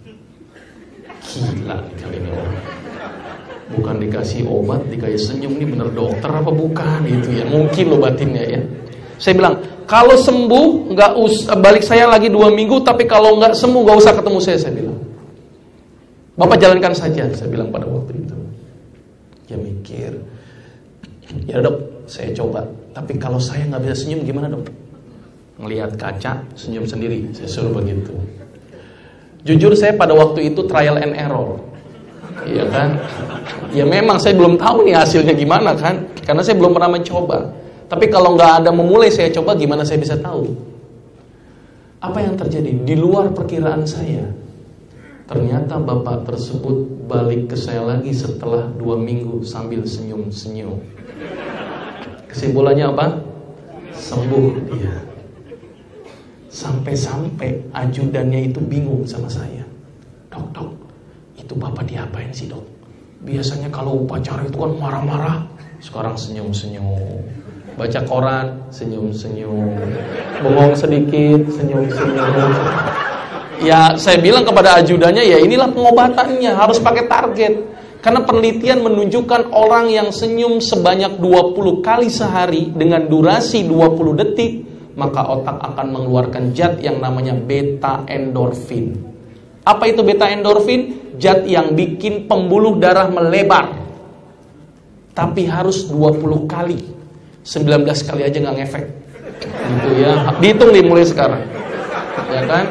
Gila kali ini orang. Bukan dikasih obat, dikasih senyum. Ini bener dokter apa bukan gitu ya. Mungkin lo batinnya ya. Saya bilang, kalau sembuh nggak usah balik saya lagi dua minggu. Tapi kalau nggak sembuh nggak usah ketemu saya. Saya bilang, Bapak jalankan saja. Saya bilang pada waktu itu. Dia mikir, ya dok, saya coba. Tapi kalau saya nggak bisa senyum gimana dok? Ngelihat kaca, senyum sendiri. Saya suruh begitu. Jujur saya pada waktu itu trial and error. Iya kan? Ya memang saya belum tahu nih hasilnya gimana kan? Karena saya belum pernah mencoba. Tapi kalau nggak ada memulai saya coba, gimana saya bisa tahu? Apa yang terjadi? Di luar perkiraan saya. Ternyata bapak tersebut balik ke saya lagi setelah dua minggu sambil senyum-senyum. Kesimpulannya apa? Sembuh dia. Sampai-sampai ajudannya itu bingung sama saya. Dok, dok, itu bapak diapain sih dok? Biasanya kalau upacara itu kan marah-marah. Sekarang senyum-senyum. Baca koran, senyum-senyum. Bengong sedikit, senyum-senyum. Ya, saya bilang kepada ajudannya, ya inilah pengobatannya, harus pakai target. Karena penelitian menunjukkan orang yang senyum sebanyak dua puluh kali sehari dengan durasi dua puluh detik, maka otak akan mengeluarkan zat yang namanya beta endorfin. Apa itu beta endorfin? Zat yang bikin pembuluh darah melebar. Tapi harus dua puluh kali. sembilan belas kali aja gak ngefek. Gitu ya. Dihitung nih mulai sekarang. Ya kan?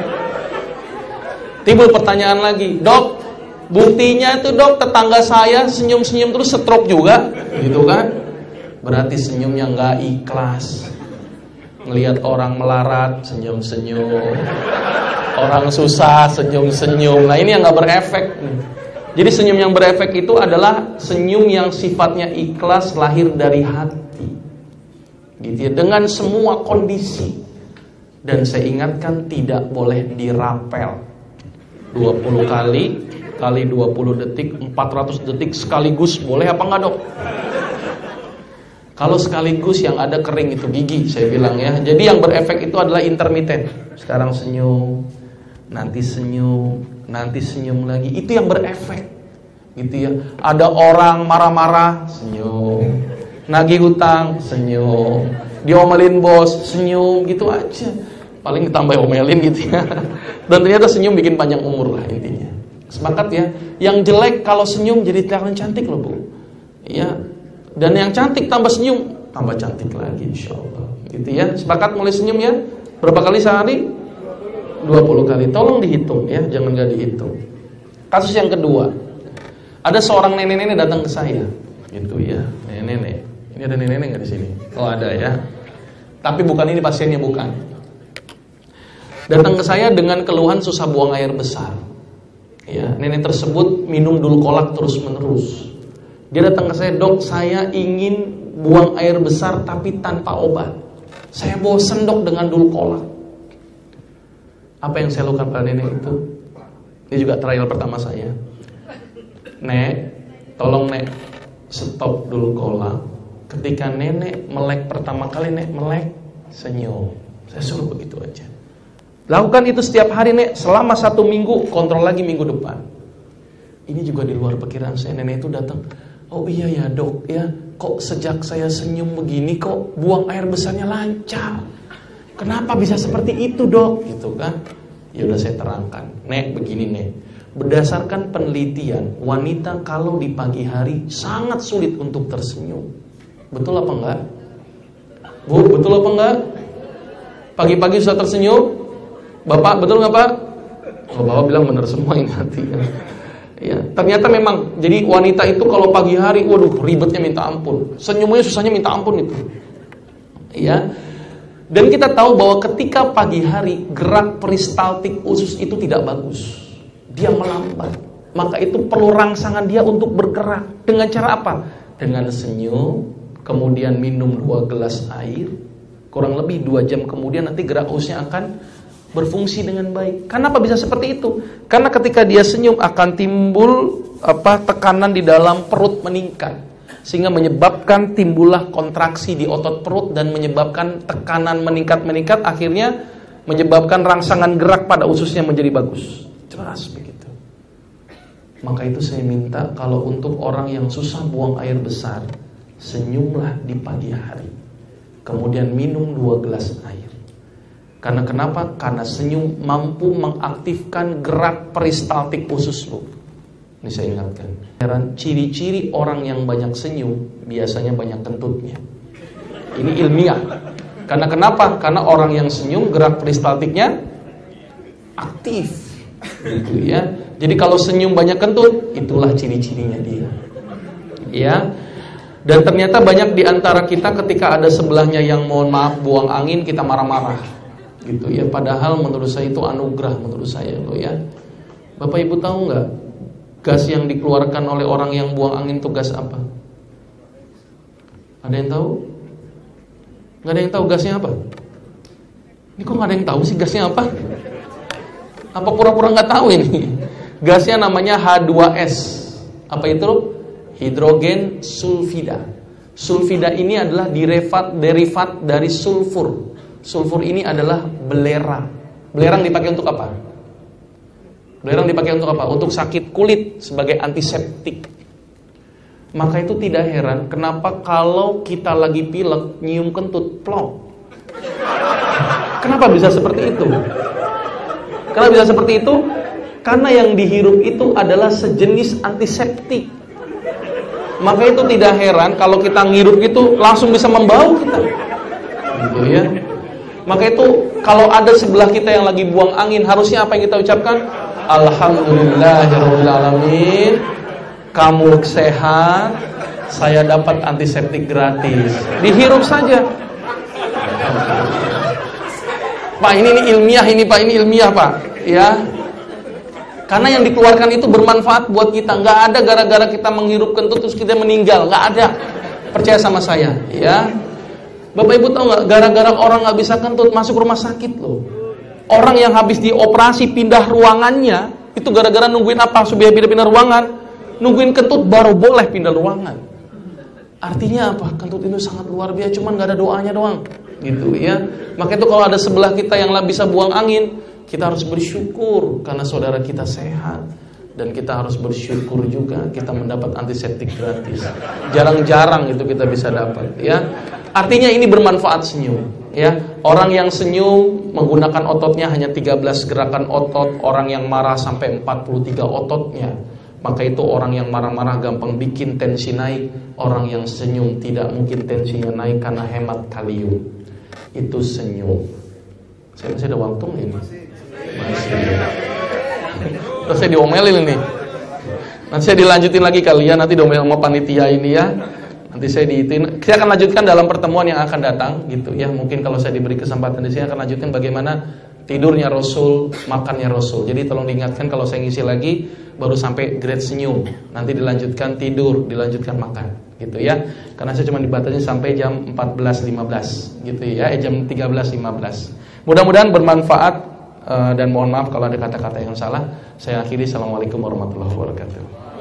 Timbul pertanyaan lagi, dok, buktinya tuh dok, tetangga saya senyum-senyum terus stroke juga, gitu kan? Berarti senyumnya nggak ikhlas. Ngelihat orang melarat, senyum-senyum. Orang susah, senyum-senyum. Nah ini yang nggak berefek. Jadi senyum yang berefek itu adalah senyum yang sifatnya ikhlas, lahir dari hati, gitu ya, dengan semua kondisi. Dan saya ingatkan, tidak boleh dirapel. dua puluh kali kali dua puluh detik, empat ratus detik sekaligus, boleh apa enggak dok? Kalau sekaligus yang ada kering itu gigi, saya bilang ya. Jadi yang berefek itu adalah intermittent. Sekarang senyum, nanti senyum, nanti senyum lagi. Itu yang berefek, gitu ya. Ada orang marah-marah, senyum. Nagih hutang, senyum. Diomelin bos, senyum, gitu aja. Paling ditambah omelin gitu ya. Dan ternyata senyum bikin panjang umur lah intinya. Sepakat ya. Yang jelek kalau senyum jadi kelihatan cantik loh bu. Ya. Dan yang cantik tambah senyum, tambah cantik lagi insya Allah. Gitu ya. Sepakat mulai senyum ya. Berapa kali sehari? dua puluh kali. Tolong dihitung ya, jangan gak dihitung. Kasus yang kedua. Ada seorang nenek-nenek datang ke saya. Gitu ya. Nenek-nenek. Ini ada nenek-nenek gak di sini? Oh ada ya. Tapi bukan ini pasiennya, bukan. Datang ke saya dengan keluhan susah buang air besar. Ya, nenek tersebut minum dulkolak terus menerus. Dia datang ke saya, dok, saya ingin buang air besar tapi tanpa obat. Saya bosen dok dengan dulkolak. Apa yang saya lakukan pada nenek itu? Ini juga trial pertama saya. Nek, tolong nek, stop dulkolak. Ketika nenek melek pertama kali, nek melek, senyum. Saya suruh begitu aja. Lakukan itu setiap hari nek, selama satu minggu, kontrol lagi minggu depan. Ini juga di luar pikiran saya. Nenek itu datang, oh iya ya dok ya, kok sejak saya senyum begini kok buang air besarnya lancar. Kenapa bisa seperti itu dok? Gitu kan. Ya udah saya terangkan, nek begini nek, berdasarkan penelitian, wanita kalau di pagi hari sangat sulit untuk tersenyum. Betul apa enggak? Bu, betul apa enggak? Pagi-pagi susah tersenyum? Bapak, betul nggak Pak? Oh, Bapak bilang benar semua ini hati. Ya, ternyata memang. Jadi wanita itu kalau pagi hari, waduh ribetnya minta ampun. Senyumnya susahnya minta ampun itu. Ya. Dan kita tahu bahwa ketika pagi hari gerak peristaltik usus itu tidak bagus. Dia melambat. Maka itu perlu rangsangan dia untuk bergerak. Dengan cara apa? Dengan senyum, kemudian minum dua gelas air. Kurang lebih dua jam kemudian nanti gerak ususnya akan berfungsi dengan baik. Kenapa bisa seperti itu? Karena ketika dia senyum akan timbul apa tekanan di dalam perut meningkat, sehingga menyebabkan timbullah kontraksi di otot perut dan menyebabkan tekanan meningkat-meningkat, akhirnya menyebabkan rangsangan gerak pada ususnya menjadi bagus. Jelas begitu. Maka itu saya minta kalau untuk orang yang susah buang air besar, senyumlah di pagi hari. Kemudian minum dua gelas air. Karena kenapa? Karena senyum mampu mengaktifkan gerak peristaltik usus lu. Ini saya ingatkan. Ciri-ciri orang yang banyak senyum biasanya banyak kentutnya. Ini ilmiah. Karena kenapa? Karena orang yang senyum gerak peristaltiknya aktif. Gitu ya. Jadi kalau senyum banyak kentut, itulah ciri-cirinya dia. Ya. Dan ternyata banyak di antara kita ketika ada sebelahnya yang mohon maaf buang angin, kita marah-marah. Gitu ya, padahal menurut saya itu anugerah menurut saya loh ya. Bapak Ibu tahu nggak gas yang dikeluarkan oleh orang yang buang angin itu gas apa? Ada yang tahu? Nggak ada yang tahu gasnya apa? Ini kok nggak ada yang tahu sih gasnya apa? Apa pura-pura nggak tahu ini? Gasnya namanya H dua S. Apa itu? Hidrogen sulfida. Sulfida ini adalah derivat derivat dari sulfur. Sulfur ini adalah belera. Belerang dipakai untuk apa? Belerang dipakai untuk apa? Untuk sakit kulit sebagai antiseptik. Maka itu tidak heran kenapa kalau kita lagi pilek nyium kentut plong. Kenapa bisa seperti itu? Kenapa bisa seperti itu? Karena yang dihirup itu adalah sejenis antiseptik. Maka itu tidak heran kalau kita ngirup itu langsung bisa membau kita. Gitu ya. Maka itu kalau ada sebelah kita yang lagi buang angin, harusnya apa yang kita ucapkan? Alhamdulillahirabbil alamin. Kamu sehat, saya dapat antiseptik gratis. Dihirup saja. Pak, ini, ini ilmiah ini Pak, ini ilmiah Pak. Ya. Karena yang dikeluarkan itu bermanfaat buat kita. Nggak ada gara-gara kita menghirup kentut terus kita meninggal. Nggak ada. Percaya sama saya. Ya. Bapak Ibu tahu nggak? Gara-gara orang nggak bisa kentut masuk rumah sakit loh. Orang yang habis dioperasi pindah ruangannya itu gara-gara nungguin apa? Supaya pindah-pindah ruangan. Nungguin kentut baru boleh pindah ruangan. Artinya apa? Kentut itu sangat luar biasa. Cuman nggak ada doanya doang. Gitu ya. Maka itu kalau ada sebelah kita yang bisa buang angin, kita harus bersyukur karena saudara kita sehat. Dan kita harus bersyukur juga kita mendapat antiseptik gratis. Jarang-jarang itu kita bisa dapat ya. Artinya ini bermanfaat senyum ya. Orang yang senyum menggunakan ototnya hanya tiga belas gerakan otot. Orang yang marah sampai empat puluh tiga ototnya. Maka itu orang yang marah-marah gampang bikin tensi naik. Orang yang senyum tidak mungkin tensinya naik karena hemat kalium. Itu senyum. Saya masih ada waktu ini. Masih. Terus saya diomelin ini. Nanti saya dilanjutin lagi kalian, nanti diomelin sama panitia ini ya. Nanti saya diitin. Saya akan lanjutkan dalam pertemuan yang akan datang gitu ya. Mungkin kalau saya diberi kesempatan di sini akan lanjutkan bagaimana tidurnya Rasul, makannya Rasul. Jadi tolong diingatkan kalau saya ngisi lagi baru sampai grade senyum. Nanti dilanjutkan tidur, dilanjutkan makan gitu ya. Karena saya cuma dibatasi sampai jam empat belas lima belas gitu ya, eh, jam tiga belas lima belas. Mudah-mudahan bermanfaat. Uh, dan mohon maaf kalau ada kata-kata yang salah. Saya akhiri. Assalamualaikum warahmatullahi wabarakatuh.